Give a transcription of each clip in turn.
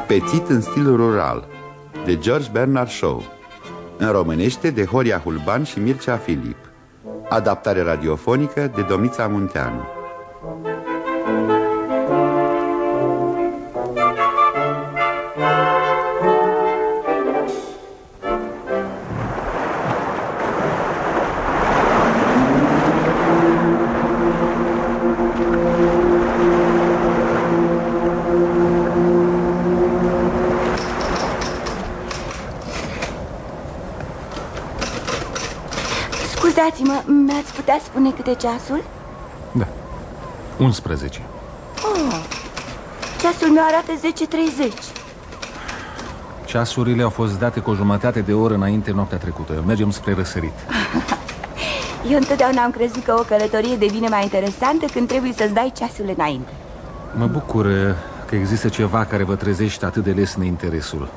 Pețit în stil rural, de George Bernard Shaw. În românește de Horia Hulban și Mircea Filip. Adaptare radiofonică de Domnița Munteanu. Scuzați-mă, mi-ați putea spune câte ceasul? Da, 11. Ceasul meu arată 10:30. Ceasurile au fost date cu o jumătate de oră înainte noaptea trecută. Mergem spre răsărit. Eu întotdeauna am crezut că o călătorie devine mai interesantă când trebuie să-ți dai ceasul înainte. Mă bucur că există ceva care vă trezește atât de les neinteresul.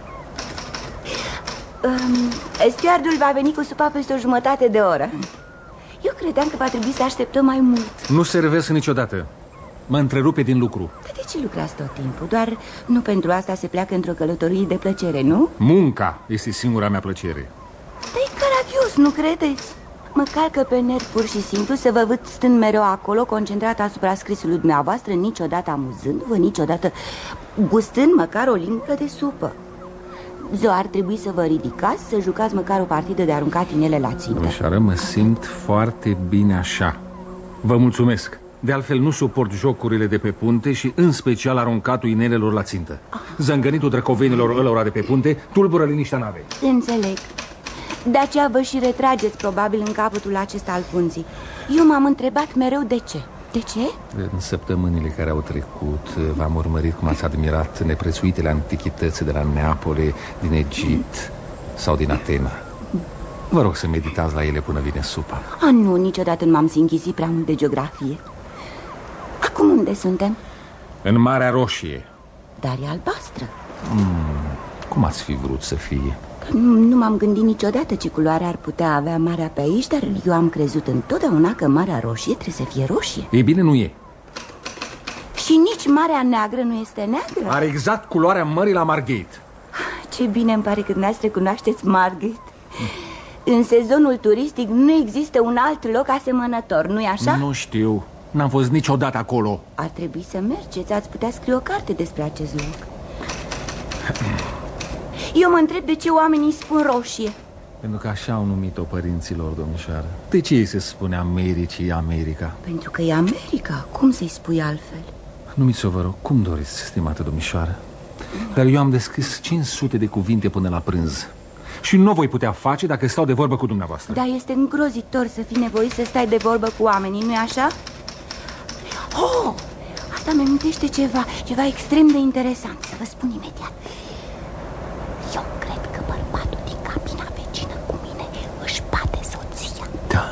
Stewardul va veni cu supa peste o jumătate de oră. Eu credeam că va trebui să așteptăm mai mult. Nu servesc niciodată. Mă întrerupe din lucru. Dar de ce lucrați tot timpul? Doar nu pentru asta se pleacă într-o călătorie de plăcere, nu? Munca este singura mea plăcere. Dar e caragios, nu credeți? Mă calcă pe nervi pur și simplu să vă văd stând mereu acolo, concentrat asupra scrisului dumneavoastră, niciodată amuzându-vă, niciodată gustând măcar o lingură de supă. Ziua ar trebui să vă ridicați, să jucați măcar o partidă de aruncat inele la țintă. Domnișoară, mă simt foarte bine așa. Vă mulțumesc. De altfel nu suport jocurile de pe punte și în special aruncatul inelelor la țintă. Zângănitul drăcovenilor ălora de pe punte tulbură liniștea navei. Înțeleg. De aceea vă și retrageți probabil în capătul acesta al punții. Eu m-am întrebat mereu de ce. De ce? În săptămânile care au trecut v-am urmărit cum ați admirat neprețuitele antichități de la Neapole, din Egipt sau din Atena. Vă rog să meditați la ele până vine supa. Nu, niciodată nu m-am sinchisit prea mult de geografie. Acum unde suntem? În Marea Roșie. Dar e albastră. Cum ați fi vrut să fie? Nu m-am gândit niciodată ce culoare ar putea avea marea pe aici, dar eu am crezut întotdeauna că Marea Roșie trebuie să fie roșie. Ei bine, nu e. Și nici Marea Neagră nu este neagră? Are exact culoarea mării la Margate. Ce bine îmi pare că dumneavoastră cunoașteți Margate. În sezonul turistic nu există un alt loc asemănător, nu-i așa? Nu știu, n-am fost niciodată acolo. Ar trebui să mergeți, ați putea scrie o carte despre acest loc. Eu mă întreb de ce oamenii spun roșie. Pentru că așa au numit-o părinților, domnișoară. De ce îi se spune Americii America? Pentru că e America, cum să-i spui altfel? Numiți-o, vă rog, cum doriți, stimată domnișoară. Dar eu am descris 500 de cuvinte până la prânz. Și nu o voi putea face dacă stau de vorbă cu dumneavoastră. Da, este îngrozitor să fii nevoit să stai de vorbă cu oamenii, nu-i așa? Oh, asta mi amintește ceva extrem de interesant. Să vă spun imediat. Eu cred că bărbatul din cabina vecină cu mine își bate soția. Da.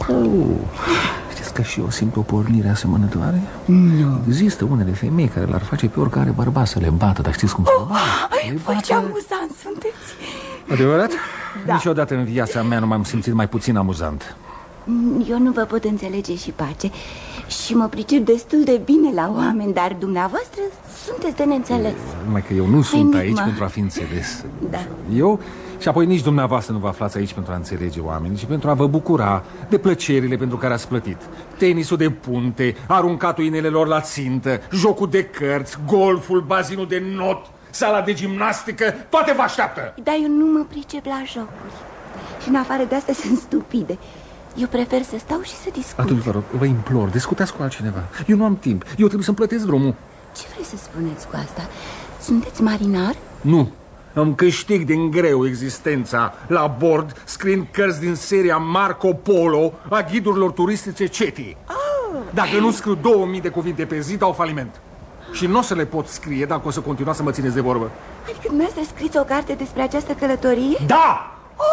Știți că și eu simt o pornire asemănătoare? Nu. Există unele femei care l-ar face pe oricare bărbat să le bată. Dar știți cum să le bată? Păi ce amuzant sunteți. Adevărat? Da. Niciodată în viața mea nu m-am simțit mai puțin amuzant. Eu nu vă pot înțelege și pace. Și mă pricep destul de bine la oameni, dar dumneavoastră sunteți de neînțeles. Numai că eu nu sunt aici pentru a fi înțeles. Da. Eu și apoi nici dumneavoastră nu vă aflați aici pentru a înțelege oamenii, ci pentru a vă bucura de plăcerile pentru care ați plătit. Tenisul de punte, aruncatul inelelor la țintă, jocul de cărți, golful, bazinul de not, sala de gimnastică, toate vă așteaptă. Dar eu nu mă pricep la jocuri. Și în afară de asta sunt stupide. Eu prefer să stau și să discut. Atunci vă rog, vă implor, discutați cu altcineva. Eu nu am timp, eu trebuie să-mi plătesc drumul. Ce vrei să spuneți cu asta? Sunteți marinar? Nu, îmi câștig din greu existența la bord, scriind cărți din seria Marco Polo a ghidurilor turistice CETI. Dacă nu scriu 2000 de cuvinte pe zi, dau faliment. Și nu o să le pot scrie dacă o să continuați să mă țineți de vorbă. Adică dumneavoastră scriți o carte despre această călătorie? Da!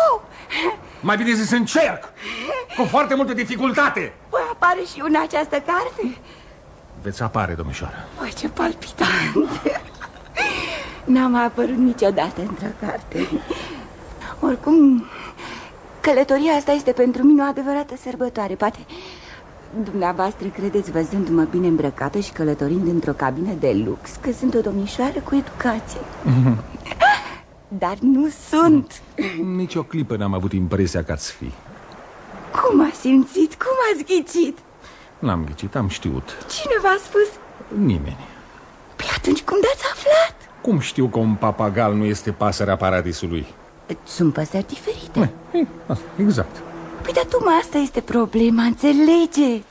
Mai bine zis încerc, cu foarte multă dificultate. Voi apare și eu în această carte? Veți apare, domnișoară. Voi, ce palpitant. N-am mai apărut niciodată într-o carte. Oricum, călătoria asta este pentru mine o adevărată sărbătoare. Dumneavoastră credeți, văzându-mă bine îmbrăcată și călătorind într-o cabină de lux, că sunt o domnișoară cu educație. Dar nu sunt. Nici o clipă n-am avut impresia că ați fi. Cum a simțit? Cum ați ghicit? N-am ghicit, am știut. Cine v-a spus? Nimeni. Păi atunci cum d-ați aflat? Cum știu că un papagal nu este pasărea paradisului? Sunt păsări diferite. Asta, exact. Păi dar tocmai asta este problema, înțelegeți?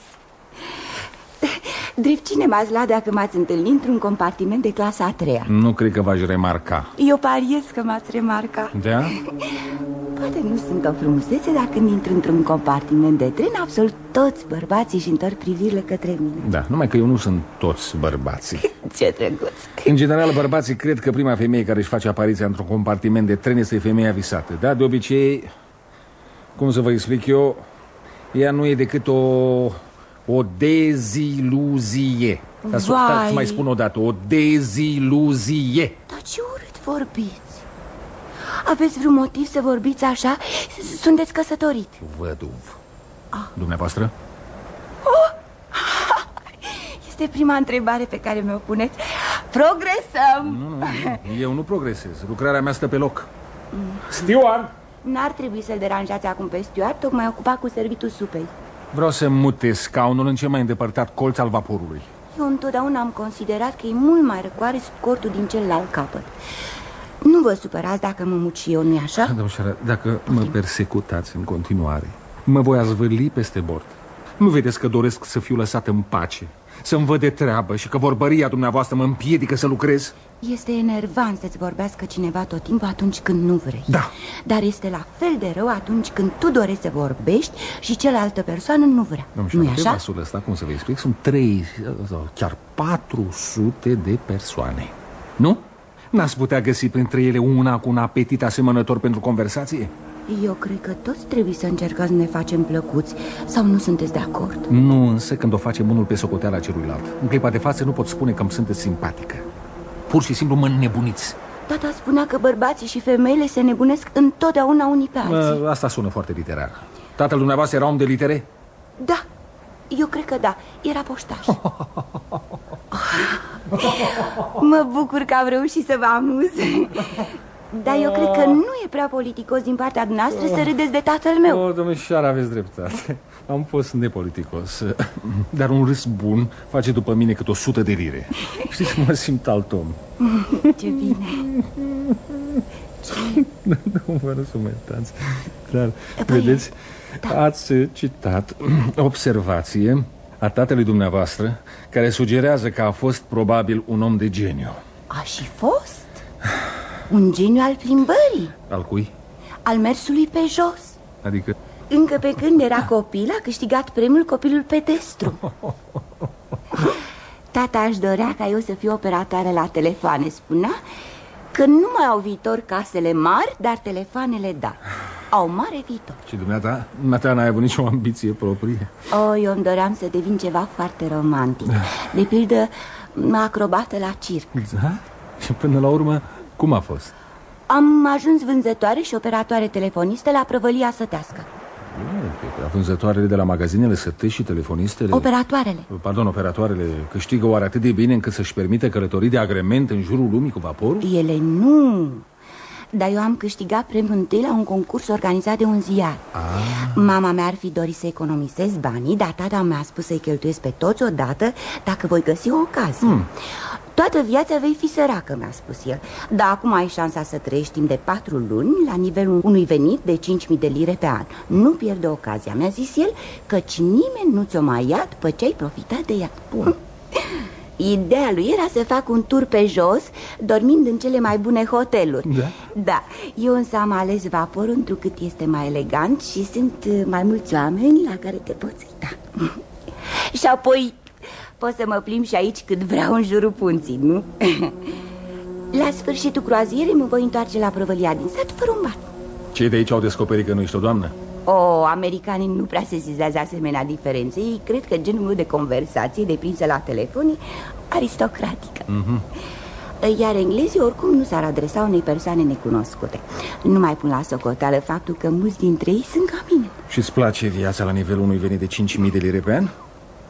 Drept cine m-ați luat dacă m-ați întâlnit într-un compartiment de clasa a 3-a? Nu cred că v-aș remarca. Eu pariez că m-ați remarcat. Da? Poate nu sunt o frumusețe, dar când intru într-un compartiment de tren, absolut toți bărbații își întorc privirile către mine. Da, numai că eu nu sunt toți bărbații. Ce drăguț. În general, bărbații cred că prima femeie care își face apariția într-un compartiment de tren este femeia visată. Da, de obicei, cum să vă explic eu, ea nu e decât o deziluzie. Să mai spun o dată, o deziluzie. Dar ce urât vorbiți. Aveți vreun motiv să vorbiți așa? Sunteți căsătorit? Văduv. Dumneavoastră? Este prima întrebare pe care mi-o puneți. Progresăm. Nu, eu nu progresez. Lucrarea mea stă pe loc. Steward! N-ar trebui să-l deranjați acum pe Steward, tocmai ocupat cu servitul supei. Vreau să mute scaunul în cel mai îndepărtat colț al vaporului. Eu întotdeauna am considerat că e mult mai răcoare sub cortul din celălalt capăt. Nu vă supărați dacă mă mut și eu, nu-i așa? Domnișoară, dacă mă persecutați în continuare, mă voi azvârli peste bord. Nu vedeți că doresc să fiu lăsat în pace, să-mi văd de treabă și că vorbăria dumneavoastră mă împiedică să lucrez? Este enervant să-ți vorbească cineva tot timpul atunci când nu vrei. Da. Dar este la fel de rău atunci când tu dorești să vorbești și cealaltă persoană nu vrea. Nu-i așa? Pe vasul ăsta, cum să vă explic, sunt 3 sau chiar 400 de persoane. Nu? N-ați putea găsi printre ele una cu un apetit asemănător pentru conversație? Eu cred că toți trebuie să încercăm să ne facem plăcuți. Sau nu sunteți de acord? Nu, însă când o facem unul pe socoteala celuilalt. În clipa de față nu pot spune că îmi sunteți simpatică. Pur și simplu mă înnebuniți. Tata spunea că bărbații și femeile se nebunesc întotdeauna unii pe alții. Asta sună foarte literar. Tatăl dumneavoastră era om de litere? Da, eu cred că da, era poștaș. Mă bucur că am reușit să vă amuz. Dar eu cred că nu e prea politicos din partea noastră să râdeți de tatăl meu. O, domnișoară, aveți dreptate. Am fost nepoliticos. Dar un râs bun face după mine cât 100 de lire. Știți, mă simt alt om. Ce bine. Nu vă răsumentați. Dar, vedeți, ați citat observație a tatălui dumneavoastră care sugerează că a fost probabil un om de geniu. A și fost? Un geniu al plimbării. Al cui? Al mersului pe jos. Adică? Încă pe când era copil a câștigat premiul copilul pedestru. Tata își dorea ca eu să fiu operatoare la telefoane. Spunea că nu mai au viitor casele mari, dar telefoanele da. Au mare viitor. Și dumneata n-ai avut nicio ambiție proprie? Eu îmi doream să devin ceva foarte romantic. De pildă, acrobată la circ. Da? Și până la urmă, cum a fost? Am ajuns vânzătoare și operatoare telefonistă la prăvălia sătească. Vânzătoarele de la magazinele sătești și telefonistele... Operatoarele câștigă oare atât de bine încât să-și permite călătorii de agrement în jurul lumii cu vaporul? Ele nu. Dar eu am câștigat premiul întâi la un concurs organizat de un ziar. Mama mea ar fi dorit să economisesc banii, dar tata mi-a spus să-i cheltuiesc pe toți odată dacă voi găsi o ocazie. Toată viața vei fi săracă, mi-a spus el. Dar acum ai șansa să trăiești timp de 4 luni la nivelul unui venit de 5.000 de lire pe an. Nu pierde ocazia, mi-a zis el, căci nimeni nu ți-o mai ia după ce ai profitat de ea. Bun. Ideea lui era să fac un tur pe jos, dormind în cele mai bune hoteluri. Da, eu însă am ales vaporul întrucât este mai elegant și sunt mai mulți oameni la care te poți uita. Și apoi pot să mă plimb și aici cât vreau în jurul punții, nu? La sfârșitul croazierei mă voi întoarce la prăvălia din sat fără un ban. Cei de aici au descoperit că nu ești o doamnă? Americanii nu prea se zizează asemenea diferențe. Ei cred că genul meu de conversație deprinsă la telefon e aristocratică. Iar englezii oricum nu s-ar adresa unei persoane necunoscute. Nu mai pun la socoteală faptul că mulți dintre ei sunt ca mine. Și-ți place viața la nivelul unui venit de 5.000 de lire pe an?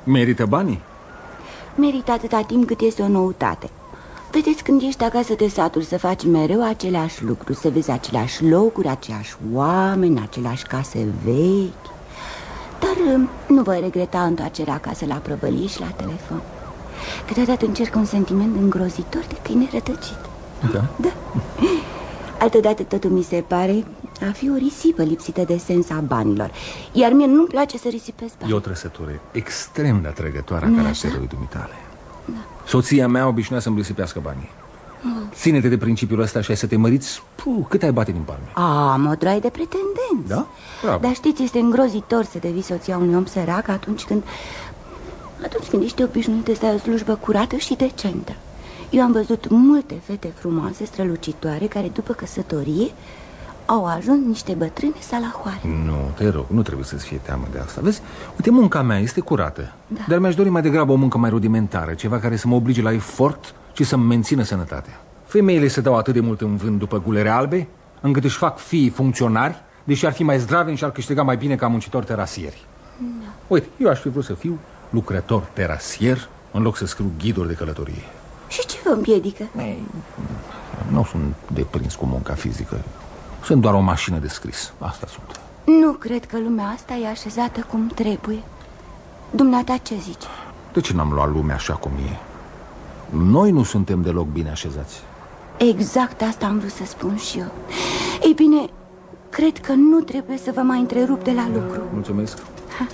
Merită banii? Merită atâta timp cât este o noutate. Vedeți, când ești acasă te saturi să faci mereu aceleași lucruri, să vezi aceleași locuri, aceiași oameni, aceleași case vechi. Dar nu voi regreta întoarcerea acasă la prăvălie și la telefon. Câteodată încerc un sentiment îngrozitor de câine rătăcit. Da? Da. Altădată totul mi se pare a fi o risipă lipsită de sens a banilor. Iar mie nu-mi place să risipesc bani. E o trăsătură extrem de atrăgătoare a caracterului dumitale. Da. Soția mea obișnuia să-mi risipească banii. Ține-te de principiul ăsta și ai să te măriți, cât ai bate din palme. Am o droaie de pretendenți. Da? Bravo. Dar știți, este îngrozitor să devii soția unui om sărac atunci când ești obișnuită să ai o slujbă curată și decentă. Eu am văzut multe fete frumoase, strălucitoare, care după căsătorie au ajuns niște bătrâne salahoare. Nu, te rog, nu trebuie să-ți fie teamă de asta. Vezi, uite, munca mea este curată, da. Dar mi-aș dori mai degrabă o muncă mai rudimentară, ceva care să mă oblige la efort și să-mi mențină sănătatea. Femeile se dau atât de mult în vânt după gulere albe, încât își fac fiii funcționari, deși ar fi mai zdraveni și ar câștiga mai bine ca muncitori terasieri. Da. Uite, eu aș fi vrut să fiu lucrător terasier în loc să scriu ghiduri de călătorie. Și ce vă împiedică? Nu sunt deprins cu munca fizică. Sunt doar o mașină de scris. Asta sunt. Nu cred că lumea asta e așezată cum trebuie. Dumneata ce zici? De ce n-am luat lumea așa cum e? Noi nu suntem deloc bine așezați. Exact asta am vrut să spun și eu. Ei bine, cred că nu trebuie să vă mai întrerup de la lucru. Mulțumesc. Ha.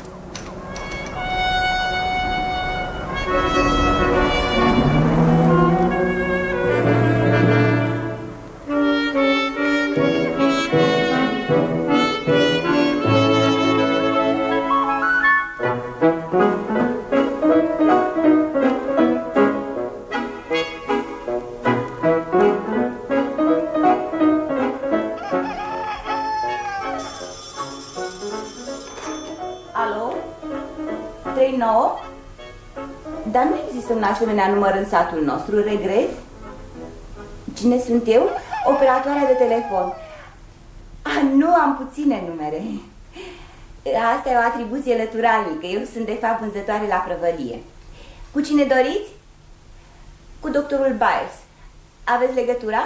Dar nu există un asemenea număr în satul nostru, regret. Cine sunt eu? Operatoarea de telefon. Nu am puține numere. Asta e o atribuție lăturalnică. Eu sunt de fapt vânzătoare la prăvălie. Cu cine doriți? Cu doctorul Byers. Aveți legătura?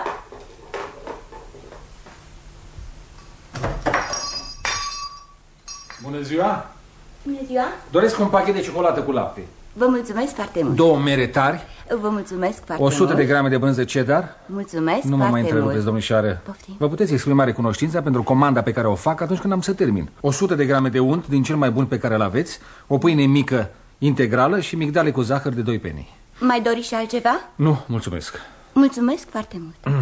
Bună ziua! Bună ziua! Doresc un pachet de ciocolată cu lapte. Vă mulțumesc foarte mult. 2 mere tari. Vă mulțumesc foarte mult. 100 de grame de brânză cheddar. Mulțumesc. Nu mă mai întrerupeți, domnișoară. Poftim. Vă puteți exprima recunoștința pentru comanda pe care o fac atunci când am să termin. 100 de grame de unt din cel mai bun pe care îl aveți, o pâine mică integrală și migdale cu zahăr de 2 penny. Mai doriți și altceva? Nu, mulțumesc. Mulțumesc foarte mult.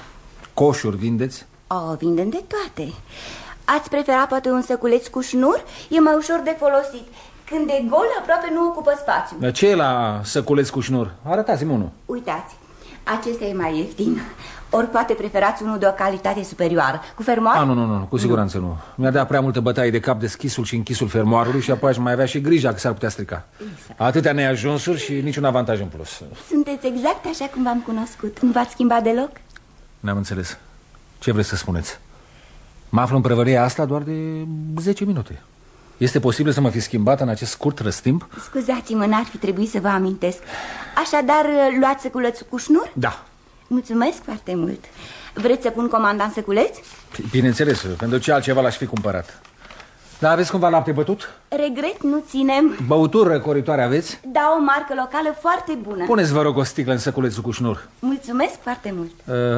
Coșuri vindeți? Vindem de toate. Ați prefera poate un săculeț cu șnur? E mai ușor de folosit. Când e gol, aproape nu ocupă spațiu. Dar ce e la săculeț cu șnur? Arătați-mi unul. Uitați, acesta e mai ieftin. Ori poate preferați unul de o calitate superioară. Cu fermoar? Nu, cu siguranță nu. Mi-a dat prea multă bătaie de cap de schisul și închisul fermoarului și apoi aș mai avea și grija că s-ar putea strica. Exact. Atâtea neajunsuri și niciun avantaj în plus. Sunteți exact așa cum v-am cunoscut. Nu v-ați schimbat deloc? N-am înțeles. Ce vreți să spuneți? Mă aflu în prăvălia asta doar de 10 minute. Este posibil să mă fi schimbat în acest scurt răstimp? Scuzați-mă, n-ar fi trebuit să vă amintesc. Așadar, luați săculețul cu șnur? Da. Mulțumesc foarte mult. Vreți să pun comanda în săculeț? Bineînțeles, pentru ce altceva l-aș fi cumpărat. Dar aveți cumva lapte bătut? Regret, nu ținem. Băuturi răcoritoare aveți? Da, o marcă locală foarte bună. Puneți, vă rog, o sticlă în săculețul cu șnur. Mulțumesc foarte mult.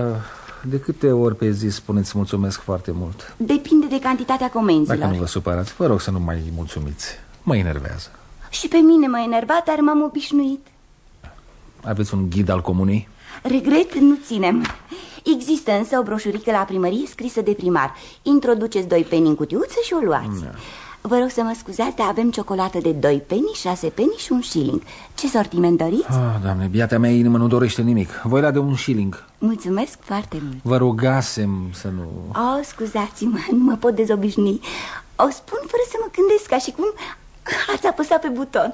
De câte ori pe zi spuneți mulțumesc foarte mult? Depinde de cantitatea comenzilor. Dacă nu vă supărați, vă rog să nu mai mulțumiți. Mă enervează. Și pe mine mă enerva, dar m-am obișnuit. Aveți un ghid al comunei? Regret, nu ținem. Există însă o broșurică la primărie scrisă de primar. Introduceți 2 penny în cutiuță și o luați. Vă rog să mă scuzați, dar avem ciocolată de 2 penny, 6 penny și 1 shilling. Ce sortiment doriți? Doamne, biata mea inimă nu dorește nimic. Voi la de 1 shilling. Mulțumesc foarte mult. Vă rugasem să nu... Scuzați-mă, nu mă pot dezobișnui. O spun fără să mă gândesc, ca și cum ați apăsat pe buton.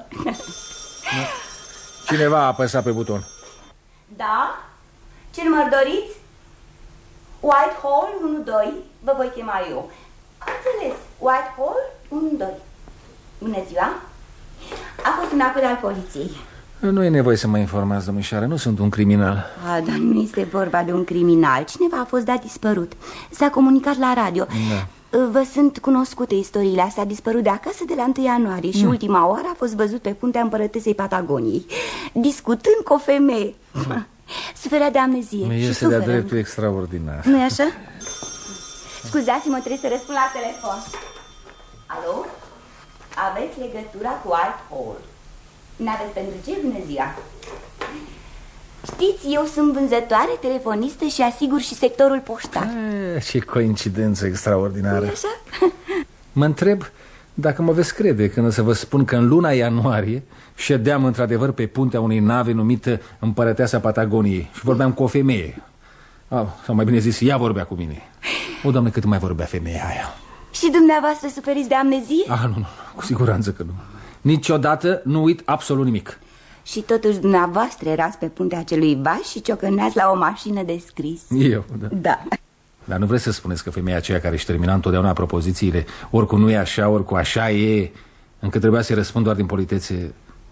Cineva a apăsat pe buton. Da? Ce număr doriți? Whitehall 1-2. Vă voi chema eu. Am înțeles. Whitehall 1-2. Bună ziua. A fost un apel al poliției. Nu e nevoie să mă informați, domnișoară, nu sunt un criminal. Dar nu este vorba de un criminal. Cineva a fost dat dispărut. S-a comunicat la radio. Da. Vă sunt cunoscute istoriile astea. A dispărut de acasă de la 1 ianuarie și ultima oară a fost văzut pe puntea împărătesei Patagoniei, discutând cu o femeie. Suferea de amnezie. Este de-a dreptul extraordinar. Nu-i așa? Scuzați-mă, trebuie să răspund la telefon. Alo? Aveți legătura cu Whitehall. N-aveți pentru ce? Bună ziua. Știți, eu sunt vânzătoare, telefonistă și asigur și sectorul poștar. Ce coincidență extraordinară. Nu-i așa? Mă întreb dacă mă veți crede când o să vă spun că în luna ianuarie ședeam într-adevăr pe puntea unei nave numită Împărăteasa Patagoniei și vorbeam cu o femeie. Sau mai bine zis, ea vorbea cu mine. O, Doamne, cât mai vorbea femeia aia. Și dumneavoastră suferiți de amnezie? Nu, cu siguranță că nu. Niciodată nu uit absolut nimic. Și totuși dumneavoastră erați pe puntea acelui vas și ciocăneați la o mașină de scris. Eu, da. Da. Dar nu vreți să spuneți că femeia aceea care își termina întotdeauna propozițiile, oricum nu e așa, oricum așa e, încât trebuia să-i răspund doar din politețe?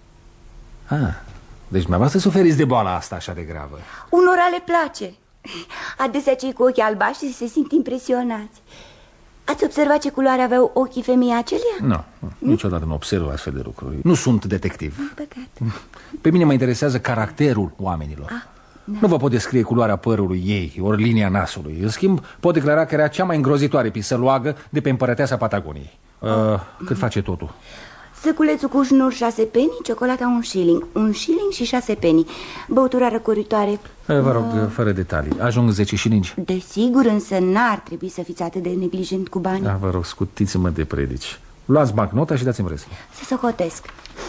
Deci dumneavoastră suferiți de boala asta așa de gravă. Unora le place. Adesea cei cu ochii albaștri se simt impresionați. Ați observat ce culoare aveau ochii femeii acelea? Nu, niciodată nu observ astfel de lucruri. Nu sunt detectiv. Păcat. Pe mine mă interesează caracterul oamenilor. Da. Nu vă pot descrie culoarea părului ei, ori linia nasului. În schimb, pot declara că era cea mai îngrozitoare pisăloagă de pe Împărăteasa Patagoniei. Cât face totul? Săculețul cu șnuri 6 penny, ciocolata 1 shilling. 1 shilling și 6 penny. Băutura răcoritoare. Vă rog, fără detalii. Ajung 10 shillingi? Desigur, însă n-ar trebui să fiți atât de neglijent cu banii. Vă rog, scutiți-mă de predici. Luați bancnota și dați-mi restul. Să socotesc.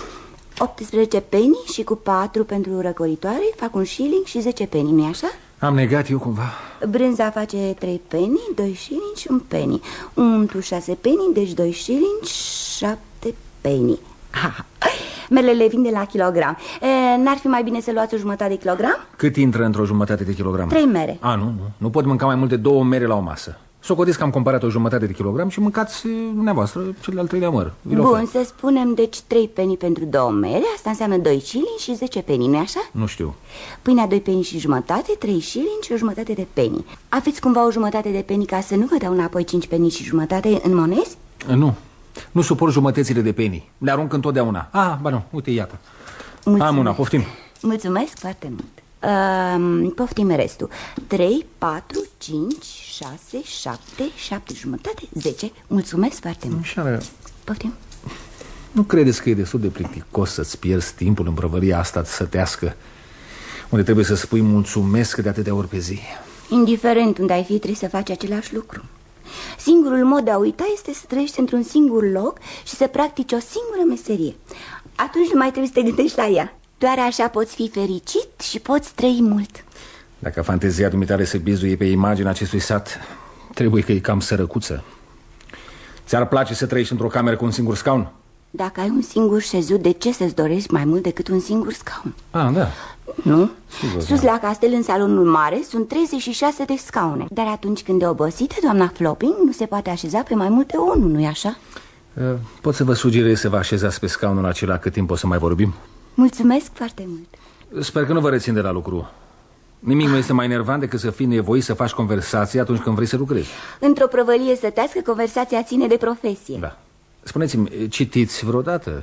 18 penny și cu 4 pentru răcoritoare fac 1 shilling și 10 penny, nu-i așa? Am negat eu cumva. Brânza face 3 penny, 2 shilling și 1 penny. Untul 6 penny, deci 2 shilling, 7 penny. Merele vin de la kilogram. N-ar fi mai bine să luați o jumătate de kilogram? Cât intră într-o jumătate de kilogram? 3 mere. Nu pot mânca mai mult de 2 mere la o masă. Socotiți că am cumpărat o jumătate de kilogram și mâncați dumneavoastră cel al 3-lea măr. Bun, să spunem deci 3 penny pentru 2 mere. Asta înseamnă 2 shilling și 10 penny, nu-i așa? Nu știu. Pâinea 2 penny și jumătate, 3 shilling și o jumătate de penny. Aveți cumva o jumătate de penny ca să nu vă dau înapoi 5 penny și jumătate în monezi? Nu suport jumătățile de penny. Le arunc întotdeauna. Ba nu, uite, iată. Mulțumesc. Am una, poftim. Mulțumesc foarte mult. Poftim restul. 3, 4, 5, 6, 7 jumătate, 10. Mulțumesc foarte mult. Așa. Poftim. Nu credeți că e destul de plicticos să-ți pierzi timpul în prăvălia asta sătească, unde trebuie să spui mulțumesc de atâtea ori pe zi? Indiferent unde ai fi, trebuie să faci același lucru. Singurul mod de a uita este să trăiești într-un singur loc și să practici o singură meserie. Atunci nu mai trebuie să te gândești la ea. Doar așa poți fi fericit și poți trăi mult. Dacă fantezia dumitale se bizuie pe imaginea acestui sat, trebuie că e cam sărăcuță. Ți-ar place să trăiești într-o cameră cu un singur scaun? Dacă ai un singur șezut, de ce să-ți dorești mai mult decât un singur scaun? Da. Nu? Sigur, sus la castel, în salonul mare, sunt 36 de scaune. Dar atunci când e obosită, doamna Flopping nu se poate așeza pe mai multe unul, nu-i așa? Pot să vă sugerez să vă așezați pe scaunul acela cât timp o să mai vorbim? Mulțumesc foarte mult. Sper că nu vă rețin de la lucru. Nimic nu este mai nervant decât să fii nevoit să faci conversație atunci când vrei să lucrezi. Într-o prăvălie sătească, conversația ține de profesie. Da. Spuneți-mi, citiți vreodată?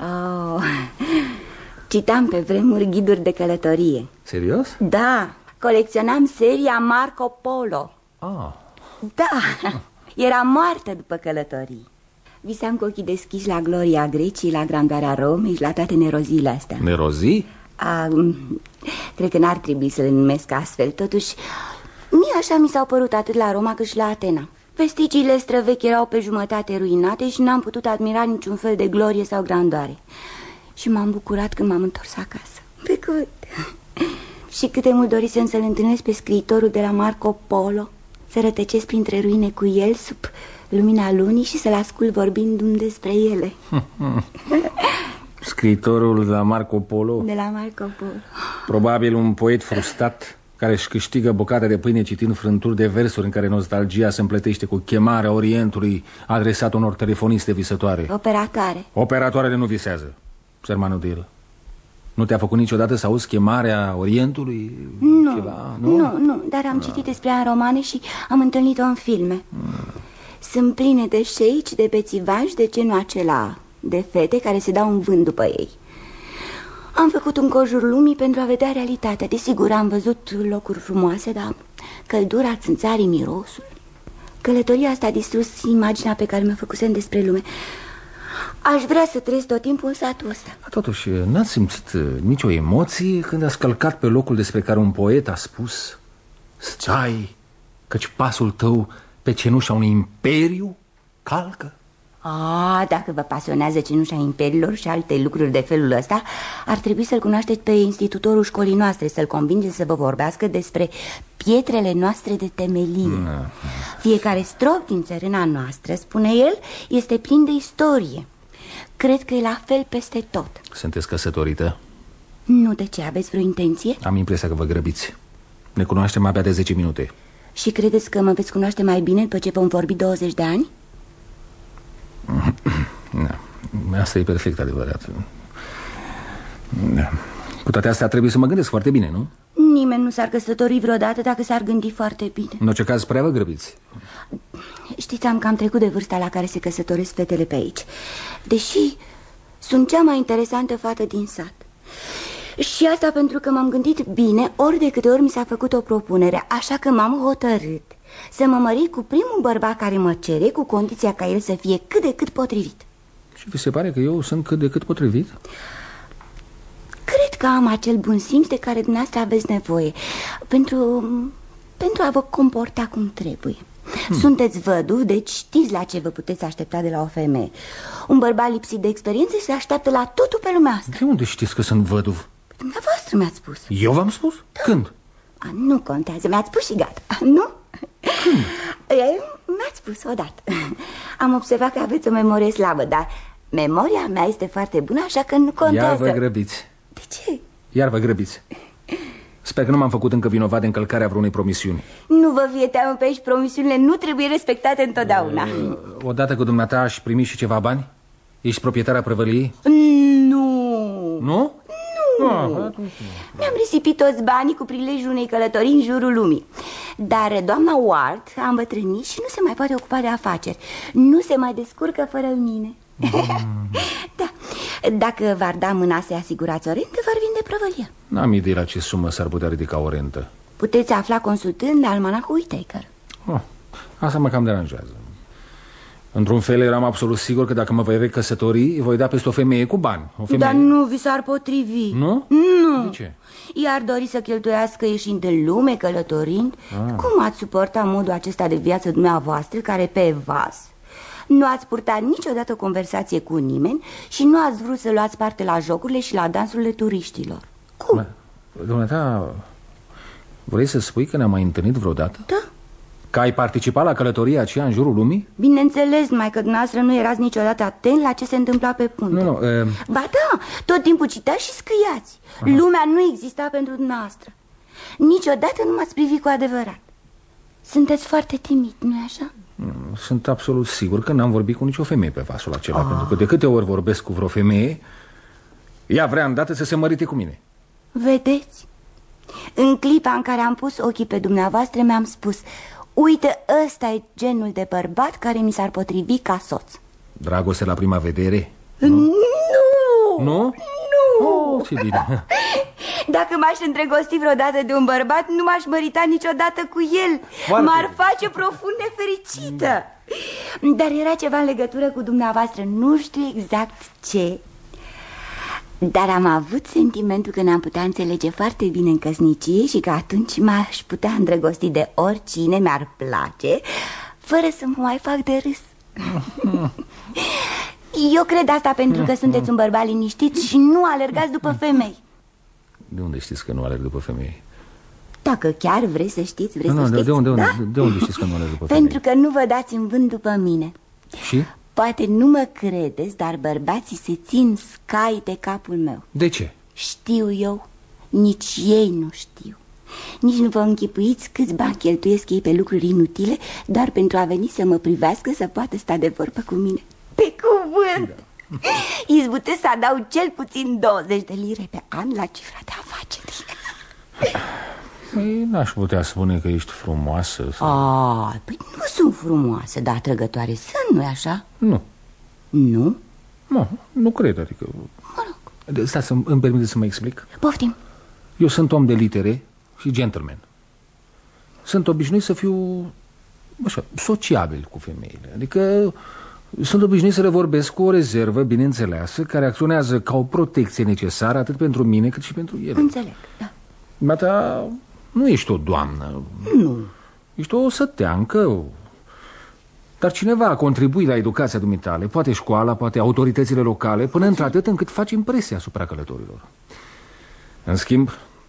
Citam pe vremuri ghiduri de călătorie. Serios? Da, colecționam seria Marco Polo. Da, era moartă după călătorii. Visam cu ochii deschiși la gloria Greciei, la grandoarea Romei și la toate neroziile astea. Nerozii? Cred că n-ar trebui să le numesc astfel. Totuși, mie așa mi s-au părut atât la Roma cât și la Atena. Vestigiile străvechi erau pe jumătate ruinate și n-am putut admira niciun fel de glorie sau grandoare. Și m-am bucurat când m-am întors acasă. Pe cuvânt. Și cât de mult dorisem să-l întâlnesc pe scriitorul de la Marco Polo, să rătăcesc printre ruine cu el sub lumina lunii și să-l ascult vorbindu-mi despre ele. Scriitorul de la Marco Polo? De la Marco Polo. Probabil un poet frustrat care își câștigă bucate de pâine citind frânturi de versuri în care nostalgia se împletește cu chemarea Orientului adresată unor telefoniste visătoare. Operatoare. Operatoarele nu visează. sermanul de el? Nu te-a făcut niciodată să auzi chemarea Orientului? Nu, ceva, nu, dar am citit despre ea în romane și am întâlnit-o în filme. Sunt pline de șeici, de bețivași, de genul acela, de fete care se dau în vânt după ei. Am făcut un cor jurul lumii pentru a vedea realitatea. Desigur, am văzut locuri frumoase, dar căldura, țânțarii, mirosul. Călătoria asta a distrus imaginea pe care mi-o făcusem despre lume. Aș vrea să trăiesc tot timpul în satul ăsta. Totuși, n-ați simțit nicio emoție când ați călcat pe locul despre care un poet a spus: stai, căci pasul tău pe cenușa unui imperiu calcă? Dacă vă pasionează cenușa imperiilor și alte lucruri de felul ăsta, ar trebui să-l cunoașteți pe institutorul școlii noastre, să-l convingeți să vă vorbească despre pietrele noastre de temelie. Fiecare strop din țărâna noastră, spune el, este plin de istorie. Cred că e la fel peste tot. Sunteți căsătorită? Nu, de ce? Aveți vreo intenție? Am impresia că vă grăbiți. Ne cunoaștem abia de 10 minute. Și credeți că mă veți cunoaște mai bine după ce vom vorbi 20 de ani? Asta e perfect adevărat. Cu toate astea trebuie să mă gândesc foarte bine, nu? Nimeni nu s-ar căsători vreodată dacă s-ar gândi foarte bine. În orice caz, prea vă grăbiți. Știți, am cam trecut de vârsta la care se căsătoresc fetele pe aici. Deși sunt cea mai interesantă fată din sat. Și asta pentru că m-am gândit bine ori de câte ori mi s-a făcut o propunere. Așa că m-am hotărât să mă mări cu primul bărbat care mă cere, cu condiția ca el să fie cât de cât potrivit. Și vi se pare că eu sunt cât de cât potrivit? Cred că am acel bun simț de care dumneavoastră aveți nevoie pentru a vă comporta cum trebuie. Sunteți văduv, deci știți la ce vă puteți aștepta de la o femeie. Un bărbat lipsit de experiență se așteaptă la totul pe lumea asta. De unde știți că sunt văduv? Dumneavoastră mi-ați spus. Eu v-am spus? Da. Când? Nu contează, mi-ați spus și gata. Nu? Când? Mi-ați spus odată. Am observat că aveți o memorie slabă, dar memoria mea este foarte bună, așa că nu contează. Iar vă grăbiți. De ce? Iar vă grăbiți. Sper că nu m-am făcut încă vinovat de încălcarea vreunei promisiuni. Nu vă fie teamă, pe aici promisiunile nu trebuie respectate întotdeauna. Odată cu dumneata aș primi și ceva bani? Ești proprietara prăvăliei? Nu. Nu? Nu. Mi-am risipit toți banii cu prilejul unei călătorii în jurul lumii. Dar doamna Ward a îmbătrânit și nu se mai poate ocupa de afaceri. Nu se mai descurcă fără mine. Da. Dacă v-ar da mâna să-i asigurați o rentă, v-ar vinde prăvălia. N-am idee la ce sumă s-ar putea ridica o rentă. Puteți afla consultând almanacul Whittaker. Asta mă cam deranjează. Într-un fel eram absolut sigur că dacă mă voi recăsători, voi da peste o femeie cu bani. Dar nu vi s-ar potrivi. Nu? Nu. De ce? I-ar dori să cheltuiască ieșind în lume, călătorind. Cum ați suporta modul acesta de viață dumneavoastră, care pe vas? Nu ați purtat niciodată conversație cu nimeni și nu ați vrut să luați parte la jocurile și la dansurile turiștilor. Cum? Dumneata, vrei să spui că ne-am mai întâlnit vreodată? Da. Că ai participat la călătoria aceea în jurul lumii? Bineînțeles, numai că dumneavoastră nu erați niciodată atent la ce se întâmpla pe punte. Nu. Ba da, tot timpul citați și scriați. Lumea nu exista pentru dumneavoastră. Niciodată nu m-ați privit cu adevărat. Sunteți foarte timid, nu-i așa? Sunt absolut sigur că n-am vorbit cu nicio femeie pe vasul acela. Pentru că de câte ori vorbesc cu vreo femeie, ea vrea îndată să se mărite cu mine. Vedeți? În clipa în care am pus ochii pe dumneavoastră, mi-am spus: uite, ăsta e genul de bărbat care mi s-ar potrivi ca soț. Dragoste la prima vedere? Nu! Nu? Nu! Ce bine. Dacă m-aș îndrăgosti vreodată de un bărbat, nu m-aș mărita niciodată cu el. M-ar face profund nefericită. Dar era ceva în legătură cu dumneavoastră, nu știu exact ce. Dar am avut sentimentul că ne-am putea înțelege foarte bine în căsnicie și că atunci m-aș putea îndrăgosti de oricine mi-ar place, fără să mă mai fac de râs. Eu cred asta pentru că sunteți un bărbat liniștit și nu alergați după femei. De unde știți că nu alerg după femei? Dacă chiar vreți să știți, vreți să știți. De unde știți că nu alerg după femei? Pentru că nu vă dați în vânt după mine. Și? Poate nu mă credeți, dar bărbații se țin scai de capul meu. De ce? Știu eu, nici ei nu știu. Nici nu vă închipuiți câți bani cheltuiesc ei pe lucruri inutile doar pentru a veni să mă privească, să poată sta de vorbă cu mine. Pe cuvânt! Izbutesc să adaug cel puțin 20 de lire pe an la cifra de afaceri. N-aș putea spune că ești frumoasă sau... Păi nu sunt frumoasă, dar atrăgătoare sunt, nu-i așa? Nu. Nu? Nu cred, adică... Mă rog. Stai, îmi permite să mă explic? Poftim. Eu sunt om de litere și gentleman. Sunt obișnuit să fiu, așa, sociabil cu femeile. Adică sunt obișnuit să le vorbesc cu o rezervă bineînțeleasă, care acționează ca o protecție necesară atât pentru mine cât și pentru ele. Înțeleg, da. Mata, nu ești o doamnă. Nu. Ești o săteancă. Dar cineva a contribuit la educația dumitale, poate școala, poate autoritățile locale, până într-atât încât faci impresia asupra călătorilor. În schimb,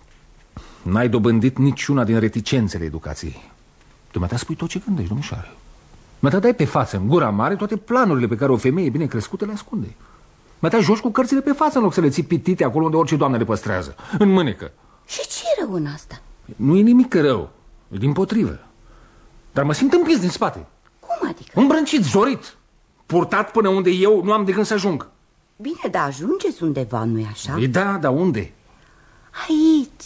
n-ai dobândit niciuna din reticențele educației. Dumneata spui tot ce gândești, domnișoare. Dumneata dai pe față, în gura mare, toate planurile pe care o femeie bine crescută le ascunde. Dumneata joci cu cărțile pe față în loc să le ții pitite acolo unde orice doamnă le păstrează, în mânecă. Și ce e rău în asta? Nu e nimic rău, e dimpotrivă. Dar mă simt împins din spate. Cum adică? Îmbrâncit, zorit, purtat până unde eu nu am de gând să ajung. Bine, dar ajungeți undeva, nu-i așa? E da, dar unde? Aici.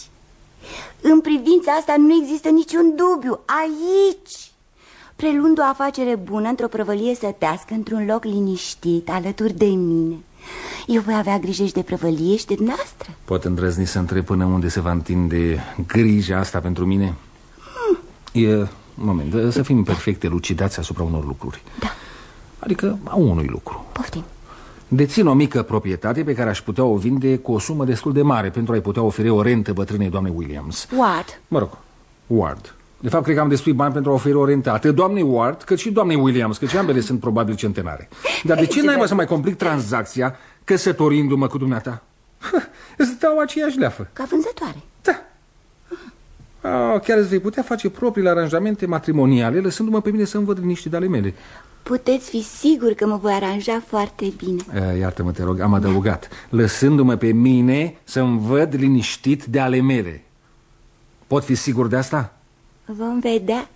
În privința asta nu există niciun dubiu. Aici. Preluând o afacere bună într-o prăvălie sătească, într-un loc liniștit, alături de mine, eu voi avea grijă și de prăvălie și de dumneavoastră. Pot îndrăzni să întreb până unde se va întinde grija asta pentru mine? E... Moment, să fim perfect elucidați asupra unor lucruri. Da. Adică a unui lucru. Poftim. Dețin o mică proprietate pe care aș putea o vinde cu o sumă destul de mare pentru a-i putea oferi o rentă bătrânei doamne Williams. Ward. Mă rog, Ward. De fapt, cred că am destui bani pentru a oferi o rentă atât doamnei Ward cât și doamnei Williams, căci ambele sunt probabil centenare. Dar de ce n-ai să mai complic tranzacția căsătorindu-mă cu dumneata? Îți dau aceeași leafă. Ca vânzătoare. Da. Chiar îți vei putea face propriile aranjamente matrimoniale, lăsându-mă pe mine să-mi văd liniște de ale mele. Puteți fi sigur că mă voi aranja foarte bine. Iartă-mă, te rog, am adăugat. Lăsându-mă pe mine să-mi văd liniștit de ale mele. Pot fi sigur de asta? Vom vedea.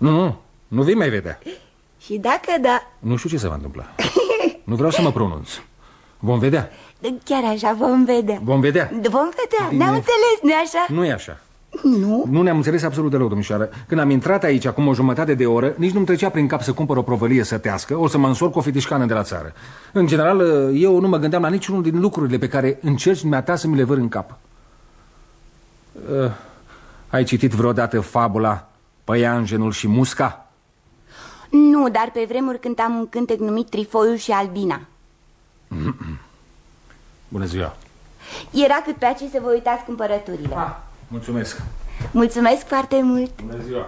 Nu vei mai vedea. Și dacă da... Nu știu ce se va întâmpla. Nu vreau să mă pronunț. Vom vedea. Chiar așa, vom vedea. Vom vedea. Vom vedea, ne-am înțeles, nu-i așa? Nu e așa. Nu? Nu ne-am înțeles absolut deloc, domnișoară. Când am intrat aici acum o jumătate de oră, nici nu-mi trecea prin cap să cumpăr o provălie sătească, o să mă însor cu o fetișcană de la țară. În general, eu nu mă gândeam la niciunul din lucrurile pe care încerci dumneata să mi le văr în cap. Ai citit vreodată fabula Păianjenul și Musca? Nu, dar pe vremuri cântam un cântec numit Trifoiul și Albina. Bună ziua. Era cât pe aici să vă uitați cumpărăturile. Mulțumesc. Mulțumesc foarte mult. Bună ziua.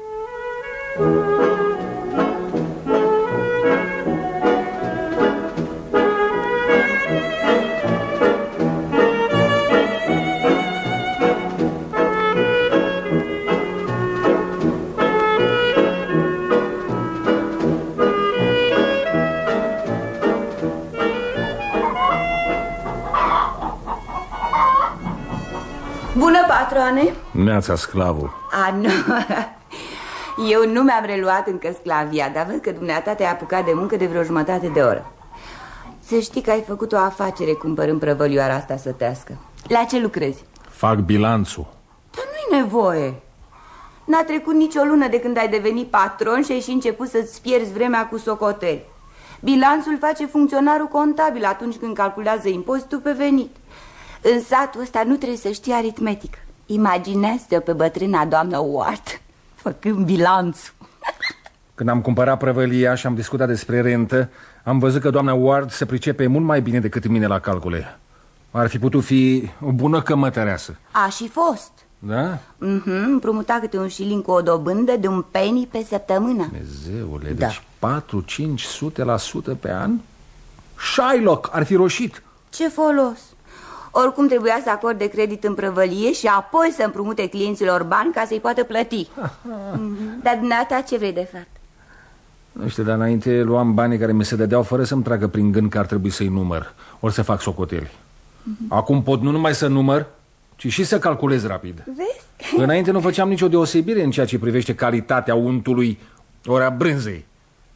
Bună, patroane. Neața, sclavul. Nu. Eu nu mi-am reluat încă sclavia, dar văd că dumneata te-ai apucat de muncă de vreo jumătate de oră. Să știi că ai făcut o afacere cumpărând prăvălioara asta sătească. La ce lucrezi? Fac bilanțul. Dar nu-i nevoie. N-a trecut nicio lună de când ai devenit patron și ai și început să-ți pierzi vremea cu socoteli. Bilanțul face funcționarul contabil atunci când calculează impozitul pe venit. În satul ăsta nu trebuie să știi aritmetică. Imaginează-te-o pe bătrâna doamnă Ward făcând bilanțul. Când am cumpărat prăvălia și am discutat despre rentă, am văzut că doamna Ward se pricepe mult mai bine decât mine la calcule. Ar fi putut fi o bună cămătăreasă. A și fost. Da? Împrumuta câte un șilin cu o dobândă de un penny pe săptămână. Dumnezeule, Da. Deci 4-500% pe an? Shylock ar fi roșit. Ce folos? Oricum trebuia să acorde credit în prăvălie și apoi să împrumute clienților bani ca să-i poată plăti. Dar dumneata ce vrei de fapt? Nu știu, dar înainte luam banii care mi se dădeau fără să-mi tragă prin gând că ar trebui să-i număr, ori să fac socoteli. Acum pot nu numai să număr, ci și să calculez rapid. Vezi? Înainte nu făceam nicio deosebire în ceea ce privește calitatea untului ori a brânzei.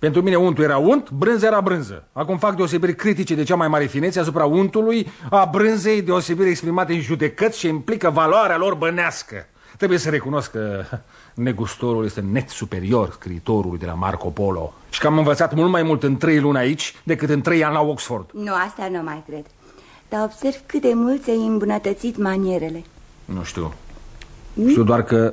Pentru mine untul era unt, brânză era brânză. Acum fac deosebiri critice de cea mai mare finețe asupra untului, a brânzei, deosebiri exprimate în judecăți și implică valoarea lor bănească. Trebuie să recunosc că negustorul este net superior scriitorului de la Marco Polo și că am învățat mult mai mult în 3 luni aici decât în 3 ani la Oxford. Nu, asta nu mai cred. Dar observ cât de mult ți-ai îmbunătățit manierele. Nu știu. Știu doar că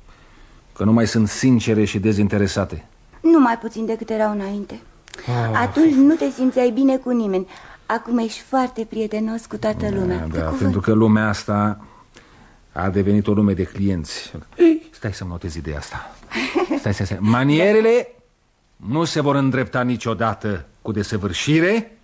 nu mai sunt sincere și dezinteresate. Nu mai puțin decât erau înainte. Atunci nu te simțeai bine cu nimeni. Acum ești foarte prietenos cu toată lumea. Da, pentru că lumea asta a devenit o lume de clienți. Stai să-mi notez ideea asta. Stai. Manierele nu se vor îndrepta niciodată cu desăvârșire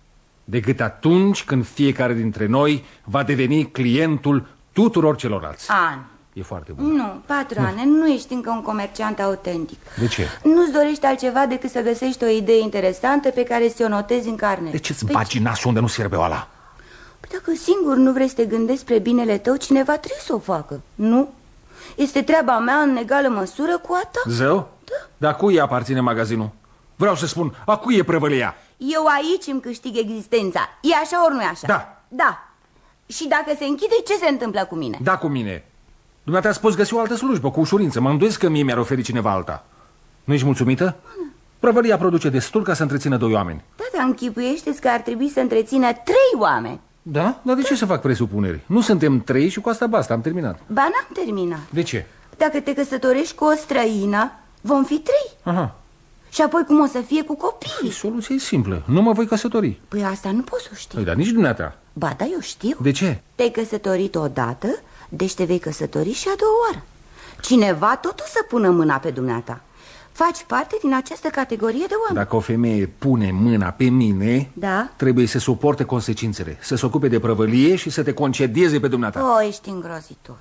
decât atunci când fiecare dintre noi va deveni clientul tuturor celorlalți. An. E foarte bun. Nu, patroane, nu ești încă un comerciant autentic. De ce? Nu-ți dorești altceva decât să găsești o idee interesantă pe care să o notezi în carnet. De ce-ți bagi nasul unde nu serve oala? Păi dacă singur nu vrei să te gândești spre binele tău, cineva trebuie să o facă, nu? Este treaba mea în egală măsură cu a ta. Zău? Da. Dar cui aparține magazinul? Vreau să spun, a cui e prăvălia? Eu aici îmi câștig existența. E așa ori nu e așa? Da. Da. Și dacă se închide, ce se întâmplă cu mine? Da, cu mine. Dumneata ați poți găsi o altă slujbă, cu ușurință. Mă îndoiesc că mie mi-ar oferi cineva alta. Nu ești mulțumită? Prăvălia produce destul ca să întrețină 2 oameni. Da, dar închipuiește-ți că ar trebui să întrețină 3 oameni. Da? Dar de ce să fac presupuneri? Nu suntem 3 și cu asta basta, am terminat. Ba, n-am terminat. De ce? Dacă te căsătorești cu o străină, vom fi 3. Aha. Și apoi cum o să fie cu copiii? Soluția e simplă. Nu mă voi căsători. Păi asta nu poți să o știi. Păi, dar nici dumneata. Ba, da, eu știu. De ce? Te-ai căsătorit odată, deci te vei căsători și a 2-a oară. Cineva tot o să pună mâna pe dumneata. Faci parte din această categorie de oameni. Dacă o femeie pune mâna pe mine, da, trebuie să suporte consecințele, să se ocupe de prăvălie și să te concedieze pe dumneata. O, ești îngrozitor.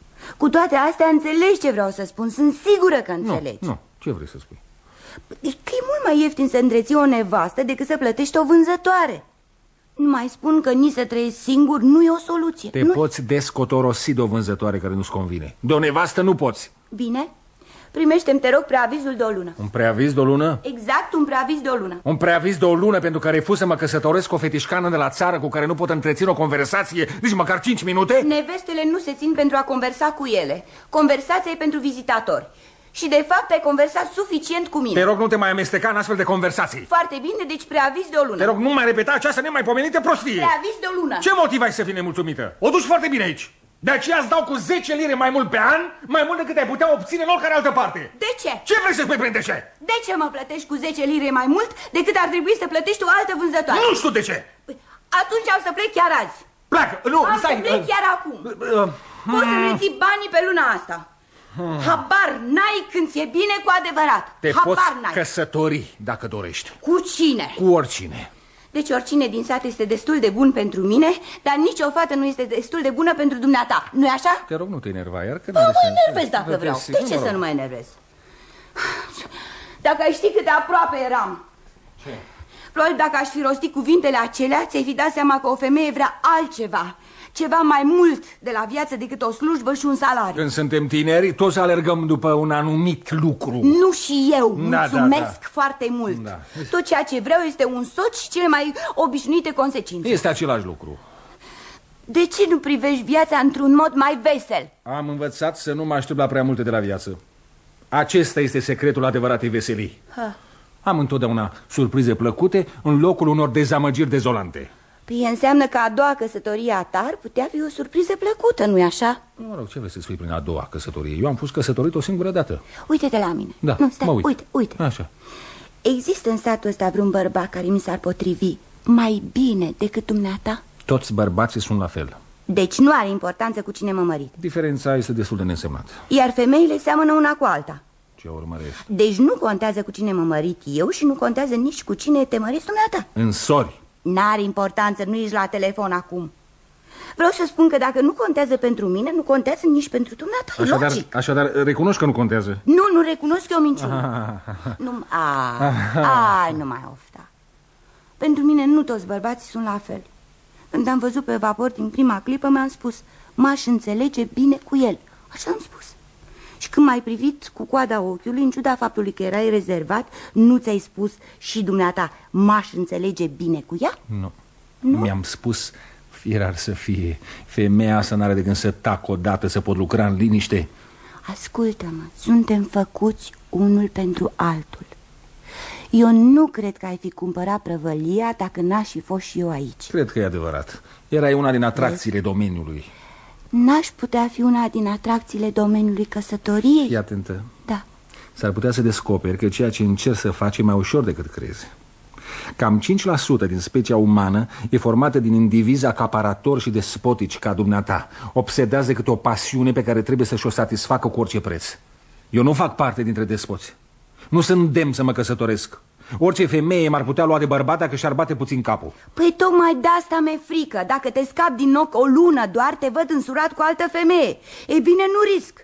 Cu toate astea înțelegi ce vreau să spun. Sunt sigură că înțelegi. Nu, ce vrei să spui? Deci că e mult mai ieftin să întreții o nevastă decât să plătești o vânzătoare. Nu mai spun că nici să trăiești singur nu e o soluție. Te poți descotorosi de o vânzătoare care nu-ți convine. De o nevastă nu poți. Bine, primește-mi, te rog, preavizul de o lună. Un preaviz de o lună? Exact, un preaviz de o lună. Un preaviz de o lună pentru că refuz să mă căsătoresc cu o fetișcană de la țară cu care nu pot întreține o conversație, nici măcar 5 minute? Nevestele nu se țin pentru a conversa cu ele. Conversația e pentru vizitatori. Și de fapt ai conversat suficient cu mine. Te rog, nu te mai amesteca în astfel de conversații. Foarte bine, deci preaviz de o lună. Te rog, nu mai repeta această nemaipomenită prostie. Preaviz de o lună. Ce motiv ai să fii nemulțumită? O duci foarte bine aici. De aceea îți dau cu 10 lire mai mult pe an, mai mult decât ai putea obține în oricare altă parte. De ce? Ce vrei să spui prin de ce? De ce mă plătești cu 10 lire mai mult decât ar trebui să plătești o altă vânzătoare? Nu știu de ce. Atunci am să plec chiar azi. Pleacă, nu, am stai. Să plec chiar acum. Poți să-mi reții banii pe luna asta. Habar n-ai când ți-e bine cu adevărat. Te Habar poți n-ai. căsători dacă dorești. Cu cine? Cu oricine. Deci oricine din sat este destul de bun pentru mine, dar nici o fată nu este destul de bună pentru dumneata. Nu-i așa? Te rog, nu te enerva, iar că... Nu mă enervez dacă vreau. De ce să nu mă enervez? Dacă ai ști cât de aproape eram. Ce? Probabil dacă aș fi rostit cuvintele acelea, ți-ai fi dat seama că o femeie vrea altceva. Ceva mai mult de la viață decât o slujbă și un salariu. Când suntem tineri, toți alergăm după un anumit lucru. Nu și eu, mulțumesc foarte mult. Da. Tot ceea ce vreau este un soț și cele mai obișnuite consecințe. Este același lucru. De ce nu privești viața într-un mod mai vesel? Am învățat să nu mă aștept la prea multe de la viață. Acesta este secretul adevăratei veselii. Am întotdeauna surprize plăcute în locul unor dezamăgiri dezolante. Păi înseamnă că a doua căsătorie a ta ar putea fi o surpriză plăcută, nu-i așa? Mă rog, ce vrei să spui prin a doua căsătorie? Eu am fost căsătorit o singură dată. Uite-te la mine. Da, nu, stai, mă uit. uite. Așa. Există în satul ăsta vreun bărbat care mi s-ar potrivi mai bine decât dumneata? Toți bărbații sunt la fel. Deci nu are importanță cu cine mă mărit. Diferența este destul de neînsemnată. Iar femeile seamănă una cu alta. Ce urmărești? Deci nu contează cu cine mă mărit eu și nu contează nici cu cine te măriți dumneata. Însori. N-are importanță, nu ești la telefon acum. Vreau să spun că dacă nu contează pentru mine, nu contează nici pentru dumneata. Așadar, recunoști că nu contează. Nu recunosc că e o minciună. Nu mai ofta. Pentru mine nu toți bărbații sunt la fel. Când am văzut pe Vapor din prima clipă, mi-am spus: m-aș înțelege bine cu el. Așa am spus. Și când m-ai privit cu coada ochiului, în ciuda faptului că erai rezervat, nu ți-ai spus și dumneata, m-aș înțelege bine cu ea? Nu. Nu? Mi-am spus, firar să fie, femeia asta n-are de gând să tac odată, să pot lucra în liniște. Ascultă-mă, suntem făcuți unul pentru altul. Eu nu cred că ai fi cumpărat prăvălia dacă n-aș fi fost și eu aici. Cred că e adevărat. Erai una din atracțiile domeniului. N-aș putea fi una din atracțiile domeniului căsătoriei? Fii atentă. Da. S-ar putea să descoperi că ceea ce încerci să faci e mai ușor decât crezi. Cam 5% din specia umană e formată din indivizi acaparatori și despotici ca dumneata. Obsedați de câte o pasiune pe care trebuie să-și o satisfacă cu orice preț. Eu nu fac parte dintre despoți. Nu sunt demn să mă căsătoresc. Orice femeie m-ar putea lua de bărbat dacă și-ar bate puțin capul. Păi tocmai de asta mi-e frică. Dacă te scapi din ochi o lună doar, te văd însurat cu altă femeie. Ei bine, nu risc.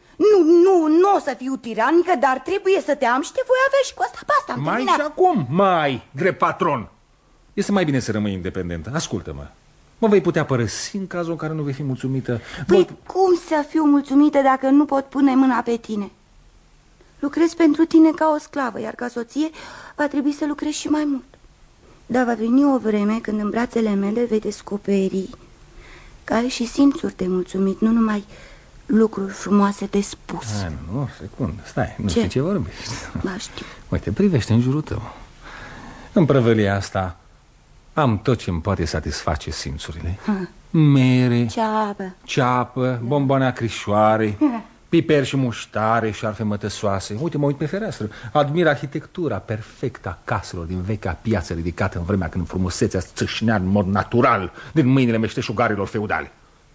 Nu o să fiu tiranică, dar trebuie să te am și te voi avea și cu asta basta. Mai și acum, drept patron. Este mai bine să rămâi independentă. Ascultă-mă. Mă vei putea părăsi în cazul în care nu vei fi mulțumită. Păi cum să fiu mulțumită dacă nu pot pune mâna pe tine? Lucrez pentru tine ca o sclavă, iar ca soție va trebui să lucrez și mai mult. Dar va veni o vreme când în brațele mele vei descoperi că ai și simțuri de mulțumit, nu numai lucruri frumoase de spus. Nu, secundă, stai, nu știu ce vorbești. Ba, știu. Uite, privește în jurul tău. În prăvălia asta am tot ce îmi poate satisface simțurile. Mere, ceapă, bomboane acrișoare, piper și muștare, șarfe mătăsoase. Uite, mă uit pe fereastră. Admir arhitectura perfectă a caselor din vechea piață ridicată în vremea când frumusețea țâșnea în mod natural din mâinile meșteșugarilor feudale.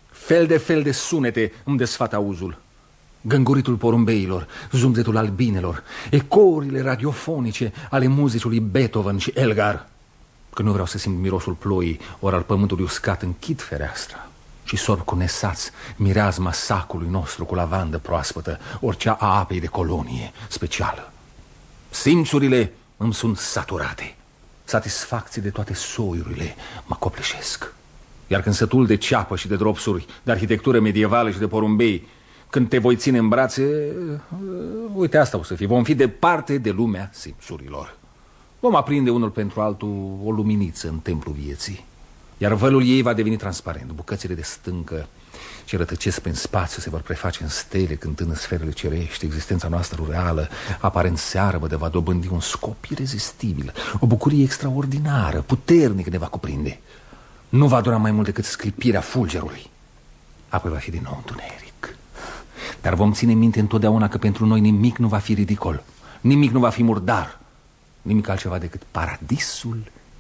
Fel de sunete îmi desfat auzul. Gânguritul porumbeilor, zumzetul albinelor, ecourile radiofonice ale muzicului Beethoven și Elgar. Când nu vreau să simt mirosul ploii ori al pământului uscat, închid fereastra și sorb cu nesaț mireazma sacului nostru cu lavandă proaspătă, ori cea a apei de colonie specială. Simțurile îmi sunt saturate. Satisfacții de toate soiurile mă copleșesc. Iar când sătul de ceapă și de dropsuri, de arhitectură medievală și de porumbei, când te voi ține în brațe, uite, asta o să fie. Vom fi departe de lumea simțurilor. Vom aprinde unul pentru altul o luminiță în templul vieții, iar vălul ei va deveni transparent. Bucățile de stâncă ce rătăcesc prin spațiu se vor preface în stele, cântând în sferele cerești. Existența noastră reală, aparent searbădă, va dobândi un scop irezistibil. O bucurie extraordinară, puternică ne va cuprinde. Nu va dura mai mult decât sclipirea fulgerului. Apoi va fi din nou întuneric. Dar vom ține minte întotdeauna că pentru noi nimic nu va fi ridicol, nimic nu va fi murdar, nimic altceva decât paradisul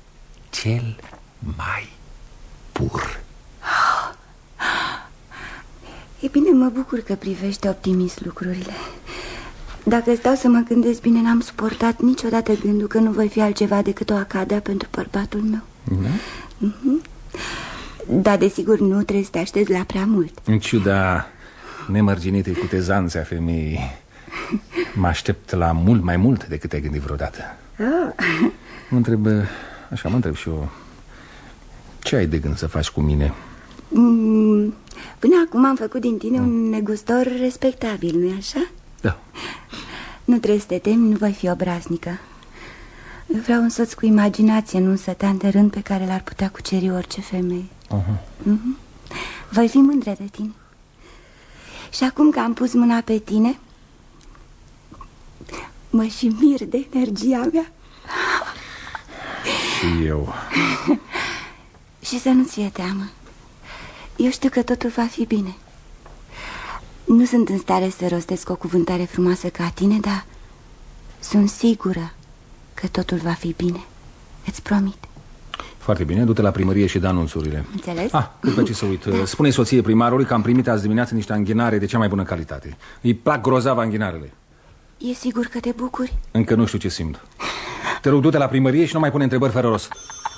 cel mai pur. E bine, mă bucur că privești optimist lucrurile. Dacă stau să mă gândesc bine, n-am suportat niciodată gândul că nu voi fi altceva decât o acadea pentru bărbatul meu. Dar desigur nu trebuie să te aștepți la prea mult. În ciuda nemărginitei cutezanțe a femeii, mă aștept la mult mai mult decât ai gândit vreodată. Mă întreb și eu, ce ai de gând să faci cu mine? Până acum am făcut din tine un negustor respectabil, nu-i așa? Da. Nu trebuie să te temi, nu voi fi obraznică. Eu vreau un soț cu imaginație, nu un sătean de rând pe care l-ar putea cuceri orice femeie. Voi fi mândră de tine. Și acum că am pus mâna pe tine, mă și mir de energia mea. Și eu. Și să nu ți-e teamă. Eu știu că totul va fi bine. Nu sunt în stare să rostesc o cuvântare frumoasă ca tine, dar sunt sigură că totul va fi bine. Îți promit. Foarte bine, du-te la primărie și dă anunțurile. Înțeles? După ce să uit, spune-i soției primarului că am primit azi dimineață niște anghinare de cea mai bună calitate. Îi plac grozav anghinarele. E sigur că te bucuri? Încă nu știu ce simt. Te rog, du-te la primărie și nu mai pune întrebări fără rost.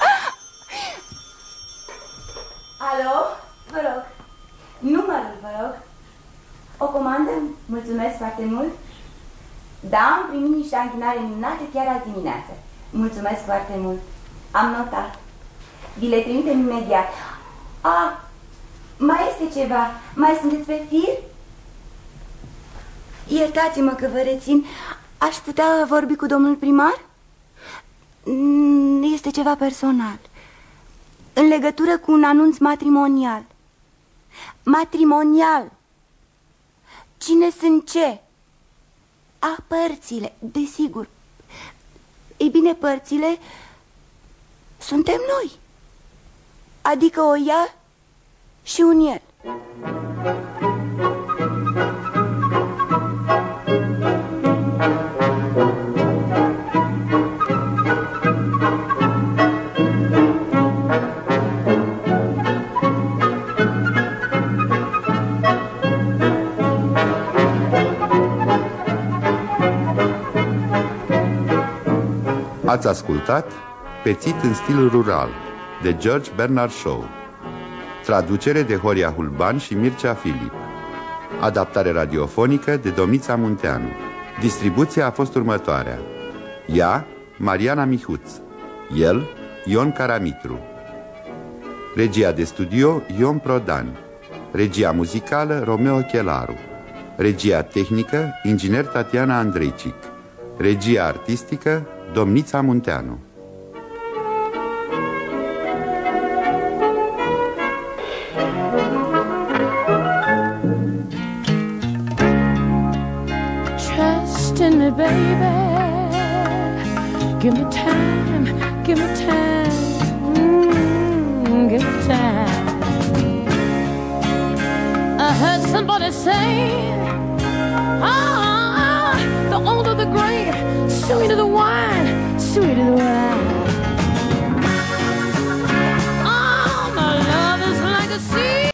Alo? Vă rog. Numărul, vă rog. O comandă? Mulțumesc foarte mult. Da, am primit niște anghinare minunate chiar azi dimineață. Mulțumesc foarte mult. Am notat. Vi le trimitem imediat. Mai este ceva. Mai sunteți pe fir? Iertați-mă că vă rețin. Aș putea vorbi cu domnul primar? Este ceva personal. În legătură cu un anunț matrimonial. Matrimonial. Cine sunt ce? Părțile, desigur. Ei bine, părțile suntem noi. Adică o ea și un el. Ați ascultat Pețit în stil rural de George Bernard Shaw. Traducere de Horia Hulban și Mircea Filip. Adaptare radiofonică de Domița Munteanu. Distribuția a fost următoarea: ea, Mariana Mihuț; el, Ion Caramitru. Regia de studio, Ion Prodan. Regia muzicală, Romeo Chelaru. Regia tehnică, inginer Tatiana Andreicic. Regia artistică, Domnița Munteanu. Trust in me, baby. Give me time, give me time, give me time. I heard somebody say, the older the grain, sweeter the wine.